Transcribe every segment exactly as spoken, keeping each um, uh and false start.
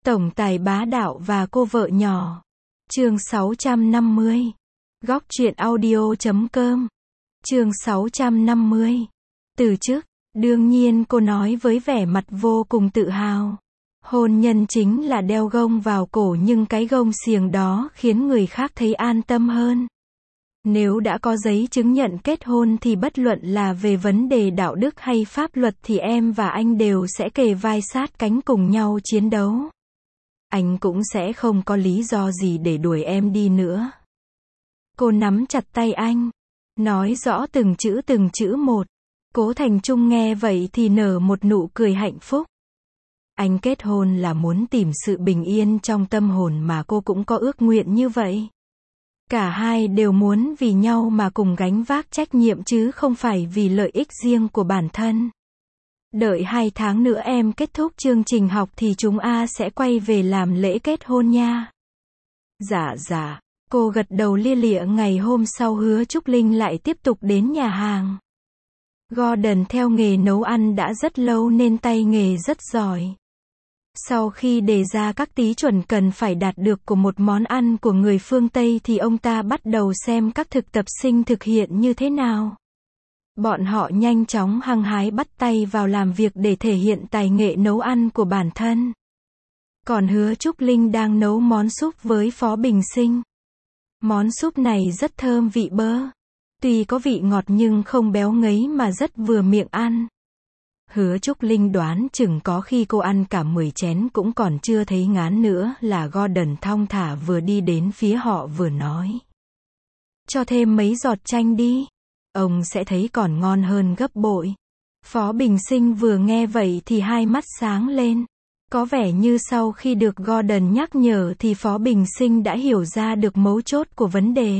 Tổng tài bá đạo và cô vợ nhỏ. Chương sáu trăm năm mươi. Góc truyện audio chấm com. Chương sáu trăm năm mươi. Từ chức. Đương nhiên cô nói với vẻ mặt vô cùng tự hào. Hôn nhân chính là đeo gông vào cổ, nhưng cái gông xiềng đó khiến người khác thấy an tâm hơn. Nếu đã có giấy chứng nhận kết hôn thì bất luận là về vấn đề đạo đức hay pháp luật thì em và anh đều sẽ kề vai sát cánh cùng nhau chiến đấu. Anh cũng sẽ không có lý do gì để đuổi em đi nữa. Cô nắm chặt tay anh, nói rõ từng chữ từng chữ một. Cố Thành Trung nghe vậy thì nở một nụ cười hạnh phúc. Anh kết hôn là muốn tìm sự bình yên trong tâm hồn, mà cô cũng có ước nguyện như vậy. Cả hai đều muốn vì nhau mà cùng gánh vác trách nhiệm chứ không phải vì lợi ích riêng của bản thân. Đợi hai tháng nữa em kết thúc chương trình học thì chúng A sẽ quay về làm lễ kết hôn nha. Dạ dạ, cô gật đầu lia lịa. Ngày hôm sau Hứa Trúc Linh lại tiếp tục đến nhà hàng. Gordon theo nghề nấu ăn đã rất lâu nên tay nghề rất giỏi. Sau khi đề ra các tí chuẩn cần phải đạt được của một món ăn của người phương Tây thì ông ta bắt đầu xem các thực tập sinh thực hiện như thế nào. Bọn họ nhanh chóng hăng hái bắt tay vào làm việc để thể hiện tài nghệ nấu ăn của bản thân. Còn Hứa Trúc Linh đang nấu món súp với Phó Bình Sinh. Món súp này rất thơm vị bơ. Tuy có vị ngọt nhưng không béo ngấy mà rất vừa miệng ăn. Hứa Trúc Linh đoán chừng có khi cô ăn cả mười chén cũng còn chưa thấy ngán nữa là Gordon thong thả vừa đi đến phía họ vừa nói. Cho thêm mấy giọt chanh đi. Ông sẽ thấy còn ngon hơn gấp bội. Phó Bình Sinh vừa nghe vậy thì hai mắt sáng lên. Có vẻ như sau khi được Gordon nhắc nhở thì Phó Bình Sinh đã hiểu ra được mấu chốt của vấn đề.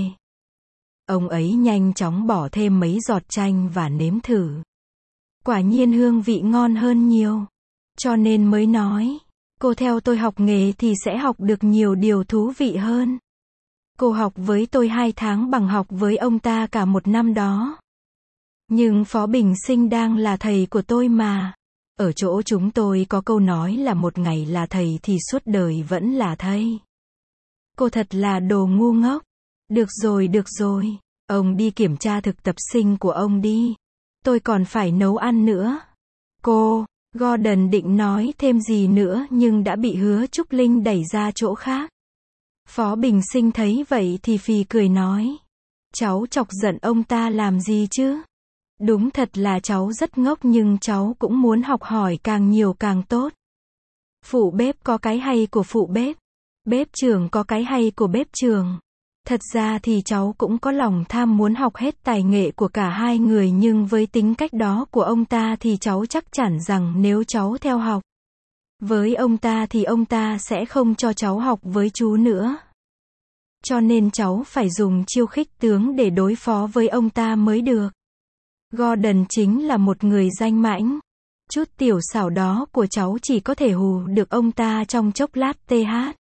Ông ấy nhanh chóng bỏ thêm mấy giọt chanh và nếm thử. Quả nhiên hương vị ngon hơn nhiều. Cho nên mới nói, cô theo tôi học nghề thì sẽ học được nhiều điều thú vị hơn. Cô học với tôi hai tháng bằng học với ông ta cả một năm đó. Nhưng Phó Bình Sinh đang là thầy của tôi mà. Ở chỗ chúng tôi có câu nói là một ngày là thầy thì suốt đời vẫn là thầy. Cô thật là đồ ngu ngốc. Được rồi được rồi, ông đi kiểm tra thực tập sinh của ông đi. Tôi còn phải nấu ăn nữa. Cô, Gordon định nói thêm gì nữa nhưng đã bị Hứa Trúc Linh đẩy ra chỗ khác. Phó Bình Sinh thấy vậy thì phì cười nói. Cháu chọc giận ông ta làm gì chứ? Đúng thật là cháu rất ngốc nhưng cháu cũng muốn học hỏi càng nhiều càng tốt. Phụ bếp có cái hay của phụ bếp. Bếp trưởng có cái hay của bếp trưởng. Thật ra thì cháu cũng có lòng tham muốn học hết tài nghệ của cả hai người, nhưng với tính cách đó của ông ta thì cháu chắc chắn rằng nếu cháu theo học với ông ta thì ông ta sẽ không cho cháu học với chú nữa. Cho nên cháu phải dùng chiêu khích tướng để đối phó với ông ta mới được. Gordon chính là một người danh mãnh. Chút tiểu xảo đó của cháu chỉ có thể hù được ông ta trong chốc lát th.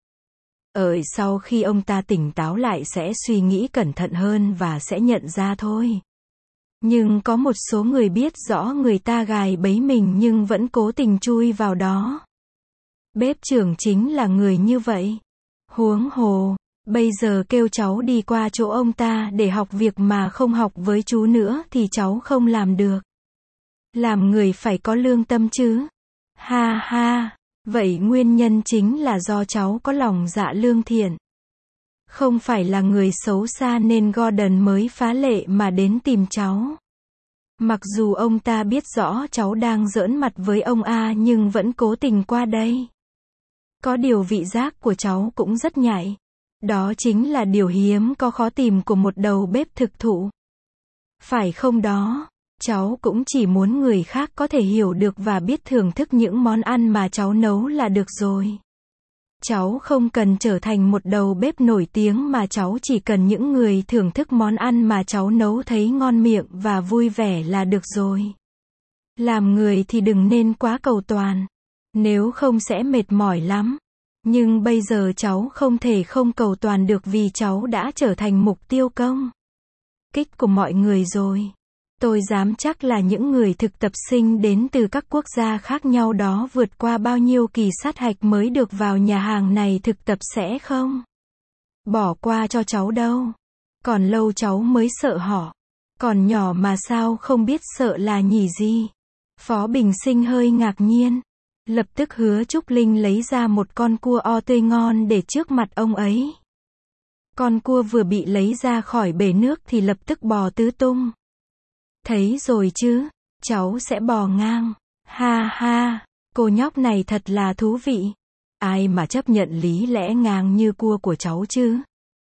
Ở sau khi ông ta tỉnh táo lại sẽ suy nghĩ cẩn thận hơn và sẽ nhận ra thôi. Nhưng có một số người biết rõ người ta gài bẫy mình nhưng vẫn cố tình chui vào đó. Bếp trưởng chính là người như vậy. Huống hồ, bây giờ kêu cháu đi qua chỗ ông ta để học việc mà không học với chú nữa thì cháu không làm được. Làm người phải có lương tâm chứ. Ha ha. Vậy nguyên nhân chính là do cháu có lòng dạ lương thiện. Không phải là người xấu xa nên Gordon mới phá lệ mà đến tìm cháu. Mặc dù ông ta biết rõ cháu đang giỡn mặt với ông A nhưng vẫn cố tình qua đây. Có điều vị giác của cháu cũng rất nhạy. Đó chính là điều hiếm có khó tìm của một đầu bếp thực thụ. Phải không đó? Cháu cũng chỉ muốn người khác có thể hiểu được và biết thưởng thức những món ăn mà cháu nấu là được rồi. Cháu không cần trở thành một đầu bếp nổi tiếng mà cháu chỉ cần những người thưởng thức món ăn mà cháu nấu thấy ngon miệng và vui vẻ là được rồi. Làm người thì đừng nên quá cầu toàn. Nếu không sẽ mệt mỏi lắm. Nhưng bây giờ cháu không thể không cầu toàn được vì cháu đã trở thành mục tiêu công kích của mọi người rồi. Tôi dám chắc là những người thực tập sinh đến từ các quốc gia khác nhau đó vượt qua bao nhiêu kỳ sát hạch mới được vào nhà hàng này thực tập sẽ không bỏ qua cho cháu đâu. Còn lâu cháu mới sợ họ. Còn nhỏ mà sao không biết sợ là nhỉ gì? Phó Bình Sinh hơi ngạc nhiên. Lập tức Hứa Trúc Linh lấy ra một con cua o tươi ngon để trước mặt ông ấy. Con cua vừa bị lấy ra khỏi bể nước thì lập tức bò tứ tung. Thấy rồi chứ, cháu sẽ bò ngang. Ha ha, cô nhóc này thật là thú vị. Ai mà chấp nhận lý lẽ ngang như cua của cháu chứ?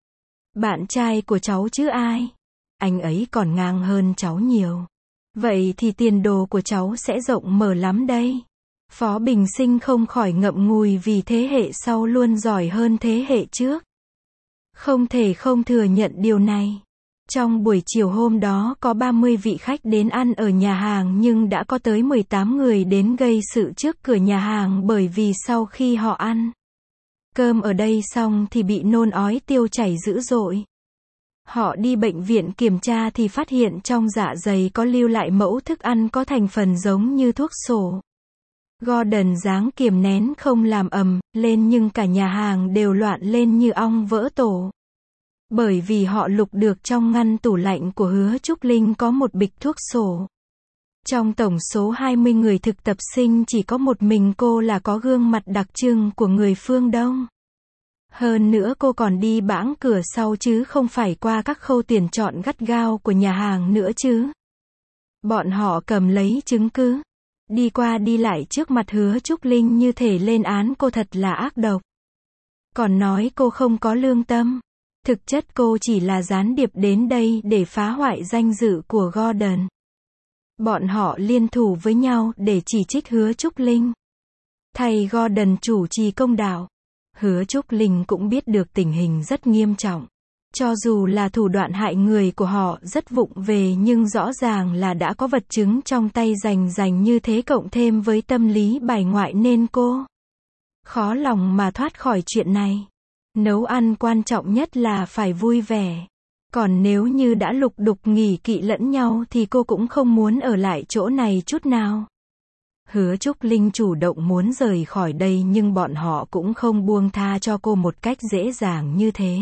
Bạn trai của cháu chứ ai? Anh ấy còn ngang hơn cháu nhiều. Vậy thì tiền đồ của cháu sẽ rộng mở lắm đây. Phó Bình Sinh không khỏi ngậm ngùi vì thế hệ sau luôn giỏi hơn thế hệ trước. Không thể không thừa nhận điều này. Trong buổi chiều hôm đó có ba mươi vị khách đến ăn ở nhà hàng nhưng đã có tới mười tám người đến gây sự trước cửa nhà hàng bởi vì sau khi họ ăn cơm ở đây xong thì bị nôn ói tiêu chảy dữ dội. Họ đi bệnh viện kiểm tra thì phát hiện trong dạ dày có lưu lại mẫu thức ăn có thành phần giống như thuốc sổ. Gordon ráng kiềm nén không làm ầm lên nhưng cả nhà hàng đều loạn lên như ong vỡ tổ. Bởi vì họ lục được trong ngăn tủ lạnh của Hứa Trúc Linh có một bịch thuốc sổ. Trong tổng số hai mươi người thực tập sinh chỉ có một mình cô là có gương mặt đặc trưng của người phương Đông. Hơn nữa cô còn đi bãng cửa sau chứ không phải qua các khâu tuyển chọn gắt gao của nhà hàng nữa chứ. Bọn họ cầm lấy chứng cứ, đi qua đi lại trước mặt Hứa Trúc Linh như thể lên án cô thật là ác độc. Còn nói cô không có lương tâm. Thực chất cô chỉ là gián điệp đến đây để phá hoại danh dự của Gordon. Bọn họ liên thủ với nhau để chỉ trích Hứa Trúc Linh. Thầy Gordon chủ trì công đạo. Hứa Trúc Linh cũng biết được tình hình rất nghiêm trọng. Cho dù là thủ đoạn hại người của họ rất vụng về nhưng rõ ràng là đã có vật chứng trong tay rành rành như thế cộng thêm với tâm lý bài ngoại nên cô khó lòng mà thoát khỏi chuyện này. Nấu ăn quan trọng nhất là phải vui vẻ. Còn nếu như đã lục đục nghỉ kỵ lẫn nhau thì cô cũng không muốn ở lại chỗ này chút nào. Hứa Trúc Linh chủ động muốn rời khỏi đây nhưng bọn họ cũng không buông tha cho cô một cách dễ dàng như thế.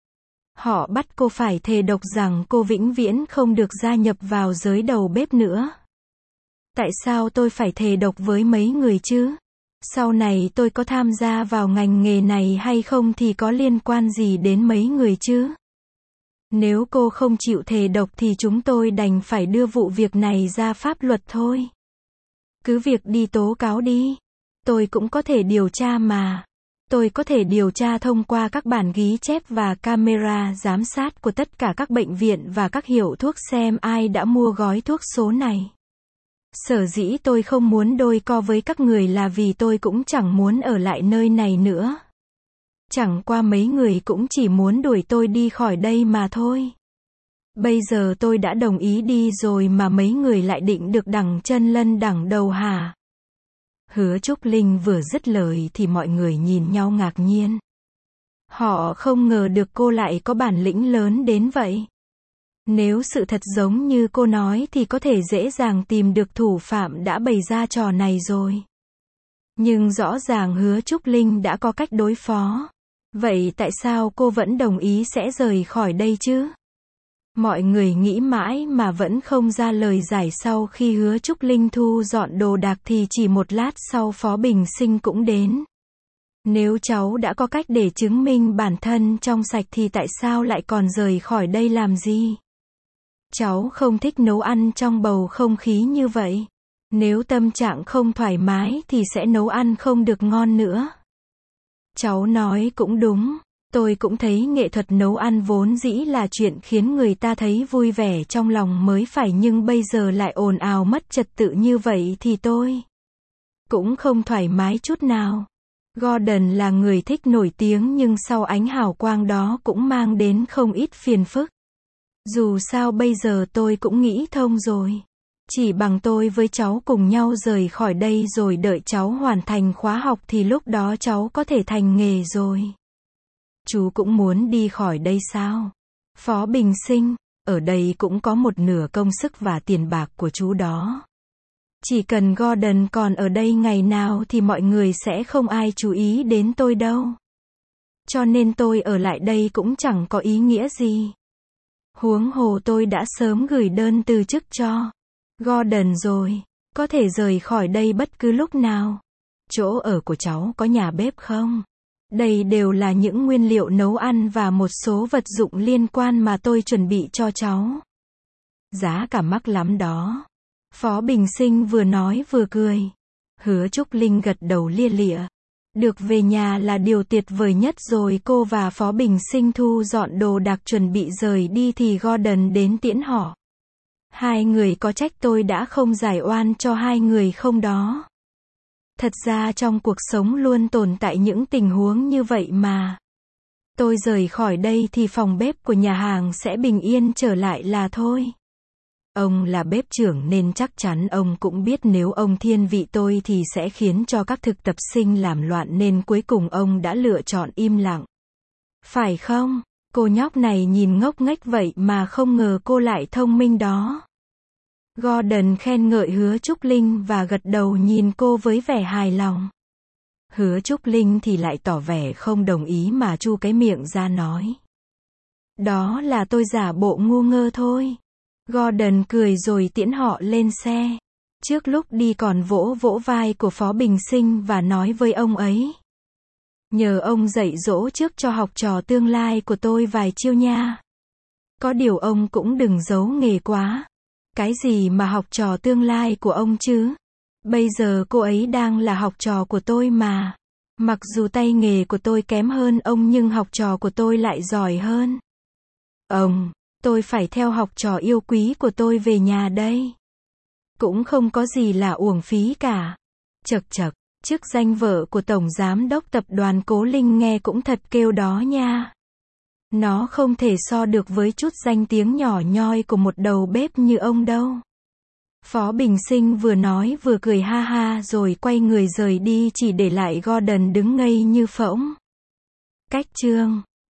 Họ bắt cô phải thề độc rằng cô vĩnh viễn không được gia nhập vào giới đầu bếp nữa. Tại sao tôi phải thề độc với mấy người chứ? Sau này tôi có tham gia vào ngành nghề này hay không thì có liên quan gì đến mấy người chứ? Nếu cô không chịu thề độc thì chúng tôi đành phải đưa vụ việc này ra pháp luật thôi. Cứ việc đi tố cáo đi. Tôi cũng có thể điều tra mà. Tôi có thể điều tra thông qua các bản ghi chép và camera giám sát của tất cả các bệnh viện và các hiệu thuốc xem ai đã mua gói thuốc số này. Sở dĩ tôi không muốn đôi co với các người là vì tôi cũng chẳng muốn ở lại nơi này nữa. Chẳng qua mấy người cũng chỉ muốn đuổi tôi đi khỏi đây mà thôi. Bây giờ tôi đã đồng ý đi rồi mà mấy người lại định được đằng chân lân đằng đầu hả? Hứa Trúc Linh vừa dứt lời thì mọi người nhìn nhau ngạc nhiên. Họ không ngờ được cô lại có bản lĩnh lớn đến vậy. Nếu sự thật giống như cô nói thì có thể dễ dàng tìm được thủ phạm đã bày ra trò này rồi. Nhưng rõ ràng Hứa Trúc Linh đã có cách đối phó. Vậy tại sao cô vẫn đồng ý sẽ rời khỏi đây chứ? Mọi người nghĩ mãi mà vẫn không ra lời giải. Sau khi Hứa Trúc Linh thu dọn đồ đạc thì chỉ một lát sau Phó Bình Sinh cũng đến. Nếu cháu đã có cách để chứng minh bản thân trong sạch thì tại sao lại còn rời khỏi đây làm gì? Cháu không thích nấu ăn trong bầu không khí như vậy. Nếu tâm trạng không thoải mái thì sẽ nấu ăn không được ngon nữa. Cháu nói cũng đúng. Tôi cũng thấy nghệ thuật nấu ăn vốn dĩ là chuyện khiến người ta thấy vui vẻ trong lòng mới phải, nhưng bây giờ lại ồn ào mất trật tự như vậy thì tôi cũng không thoải mái chút nào. Gordon là người thích nổi tiếng nhưng sau ánh hào quang đó cũng mang đến không ít phiền phức. Dù sao bây giờ tôi cũng nghĩ thông rồi. Chỉ bằng tôi với cháu cùng nhau rời khỏi đây rồi đợi cháu hoàn thành khóa học thì lúc đó cháu có thể thành nghề rồi. Chú cũng muốn đi khỏi đây sao? Phó Bình Sinh, Ở đây cũng có một nửa công sức và tiền bạc của chú đó. Chỉ cần Gordon còn ở đây ngày nào thì mọi người sẽ không ai chú ý đến tôi đâu. Cho nên tôi ở lại đây cũng chẳng có ý nghĩa gì. Huống hồ tôi đã sớm gửi đơn từ chức cho Gordon rồi. Có thể rời khỏi đây bất cứ lúc nào. Chỗ ở của cháu có nhà bếp không? Đây đều là những nguyên liệu nấu ăn và một số vật dụng liên quan mà tôi chuẩn bị cho cháu. Giá cả mắc lắm đó. Phó Bình Sinh vừa nói vừa cười. Hứa Trúc Linh gật đầu lia lịa. Được về nhà là điều tuyệt vời nhất rồi. Cô và Phó Bình Sinh thu dọn đồ đạc chuẩn bị rời đi thì Gordon đến tiễn họ. Hai người có trách tôi đã không giải oan cho hai người không đó. Thật ra trong cuộc sống luôn tồn tại những tình huống như vậy mà. Tôi rời khỏi đây thì phòng bếp của nhà hàng sẽ bình yên trở lại là thôi. Ông là bếp trưởng nên chắc chắn ông cũng biết nếu ông thiên vị tôi thì sẽ khiến cho các thực tập sinh làm loạn nên cuối cùng ông đã lựa chọn im lặng. Phải không? Cô nhóc này nhìn ngốc nghếch vậy mà không ngờ cô lại thông minh đó. Gordon khen ngợi Hứa Trúc Linh và gật đầu nhìn cô với vẻ hài lòng. Hứa Trúc Linh thì lại tỏ vẻ không đồng ý mà chu cái miệng ra nói. Đó là tôi giả bộ ngu ngơ thôi. Gordon cười rồi tiễn họ lên xe. Trước lúc đi còn vỗ vỗ vai của Phó Bình Sinh và nói với ông ấy. Nhờ ông dạy dỗ trước cho học trò tương lai của tôi vài chiêu nha. Có điều ông cũng đừng giấu nghề quá. Cái gì mà học trò tương lai của ông chứ? Bây giờ cô ấy đang là học trò của tôi mà. Mặc dù tay nghề của tôi kém hơn ông nhưng học trò của tôi lại giỏi hơn. Ông, tôi phải theo học trò yêu quý của tôi về nhà đây. Cũng không có gì là uổng phí cả. Chậc chậc, chức danh vợ của Tổng Giám đốc Tập đoàn Cố Linh nghe cũng thật kêu đó nha. Nó không thể so được với chút danh tiếng nhỏ nhoi của một đầu bếp như ông đâu. Phó Bình Sinh vừa nói vừa cười ha ha rồi quay người rời đi chỉ để lại Gordon đứng ngây như phỗng. Cách chương